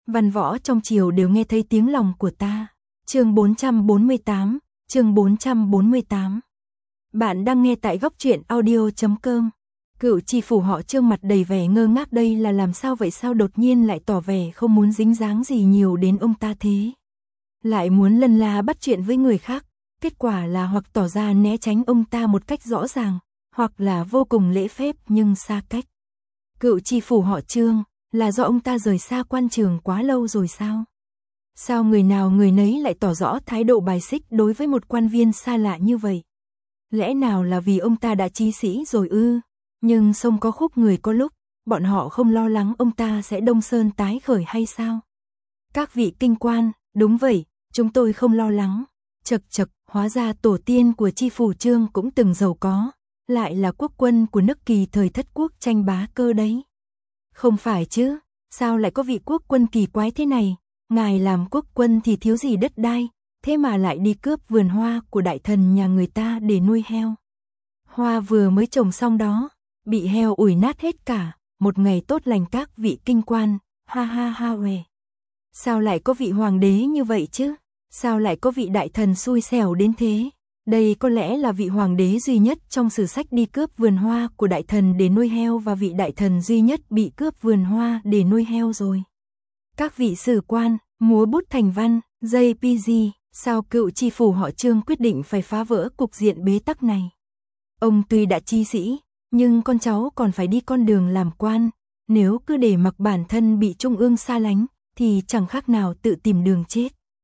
Văn võ trong triều đều nghe thấy tiếng lòng của ta. Chương 448, chương 448. Bạn đang nghe tại góc truyện audio.com. Cựu tri phủ họ Trương mặt đầy vẻ ngơ ngác, đây là làm sao vậy, sao đột nhiên lại tỏ vẻ không muốn dính dáng gì nhiều đến ông ta thế. Lại muốn lân la bắt chuyện với người khác, kết quả là hoặc tỏ ra né tránh ông ta một cách rõ ràng, hoặc là vô cùng lễ phép nhưng xa cách. Cựu tri phủ họ Trương, là do ông ta rời xa quan trường quá lâu rồi sao? Sao người nào người nấy lại tỏ rõ thái độ bài xích đối với một quan viên xa lạ như vậy? Lẽ nào là vì ông ta đã chí sĩ rồi ư? Nhưng sông có khúc người có lúc, bọn họ không lo lắng ông ta sẽ đông sơn tái khởi hay sao? Các vị kinh quan, đúng vậy, chúng tôi không lo lắng. Chật chật, hóa ra tổ tiên của tri phủ Trương cũng từng giàu có, lại là quốc quân của nước Kỳ thời Thất Quốc tranh bá cơ đấy. Không phải chứ, sao lại có vị quốc quân kỳ quái thế này? Ngài làm quốc quân thì thiếu gì đất đai, thế mà lại đi cướp vườn hoa của đại thần nhà người ta để nuôi heo. Hoa vừa mới trồng xong đó, bị heo ủi nát hết cả, một ngày tốt lành các vị kinh quan, ha ha ha uề. Sao lại có vị hoàng đế như vậy chứ? Sao lại có vị đại thần xui xẻo đến thế? Đây có lẽ là vị hoàng đế duy nhất trong sử sách đi cướp vườn hoa của đại thần để nuôi heo và vị đại thần duy nhất bị cướp vườn hoa để nuôi heo rồi. Các vị sử quan, múa bút thành văn, JPG, sao cựu tri phủ họ Trương quyết định phải phá vỡ cục diện bế tắc này? Ông tuy đã chi sĩ, nhưng con cháu còn phải đi con đường làm quan, nếu cứ để mặc bản thân bị trung ương xa lánh, thì chẳng khác nào tự tìm đường chết.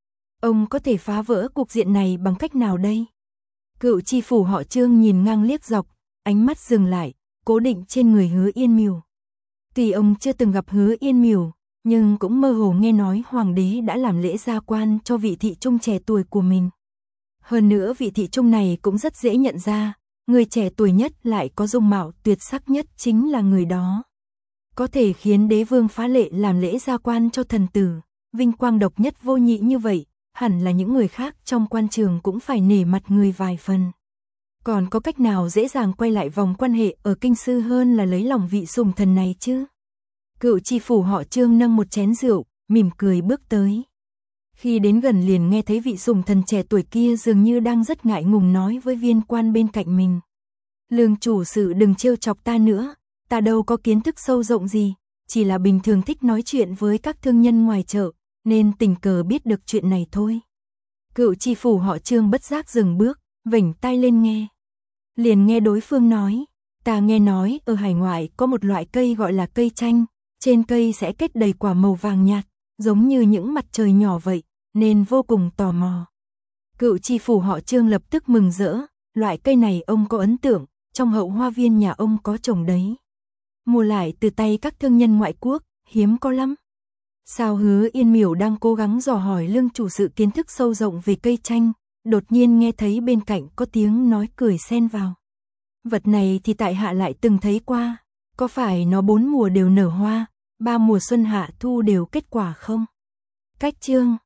Ông có thể phá vỡ cục diện này bằng cách nào đây? Cựu tri phủ họ Trương nhìn ngang liếc dọc, ánh mắt dừng lại, cố định trên người Hứa Yên Mìu. Tuy ông chưa từng gặp Hứa Yên Mìu, nhưng cũng mơ hồ nghe nói hoàng đế đã làm lễ gia quan cho vị thị trung trẻ tuổi của mình. Hơn nữa vị thị trung này cũng rất dễ nhận ra, người trẻ tuổi nhất lại có dung mạo tuyệt sắc nhất chính là người đó. Có thể khiến đế vương phá lệ làm lễ gia quan cho thần tử, vinh quang độc nhất vô nhị như vậy, hẳn là những người khác trong quan trường cũng phải nể mặt người vài phần. Còn có cách nào dễ dàng quay lại vòng quan hệ ở kinh sư hơn là lấy lòng vị sủng thần này chứ? Cựu tri phủ họ Trương nâng một chén rượu, mỉm cười bước tới. Khi đến gần liền nghe thấy vị sủng thần trẻ tuổi kia dường như đang rất ngại ngùng nói với viên quan bên cạnh mình. Lương chủ sự đừng trêu chọc ta nữa, ta đâu có kiến thức sâu rộng gì, chỉ là bình thường thích nói chuyện với các thương nhân ngoài chợ, nên tình cờ biết được chuyện này thôi. Cựu tri phủ họ Trương bất giác dừng bước, vểnh tai lên nghe. Liền nghe đối phương nói, ta nghe nói ở hải ngoại có một loại cây gọi là cây chanh, trên cây sẽ kết đầy quả màu vàng nhạt, giống như những mặt trời nhỏ vậy, nên vô cùng tò mò. Cựu tri phủ họ Trương lập tức mừng rỡ, loại cây này ông có ấn tượng, trong hậu hoa viên nhà ông có trồng đấy. Mua lại từ tay các thương nhân ngoại quốc, hiếm có lắm. Sao Hứa Yên Mìu đang cố gắng dò hỏi lương chủ sự kiến thức sâu rộng về cây chanh, đột nhiên nghe thấy bên cạnh có tiếng nói cười xen vào. Vật này thì tại hạ lại từng thấy qua, có phải nó 4 mùa đều nở hoa, 3 mùa xuân hạ thu đều kết quả không? Cách chương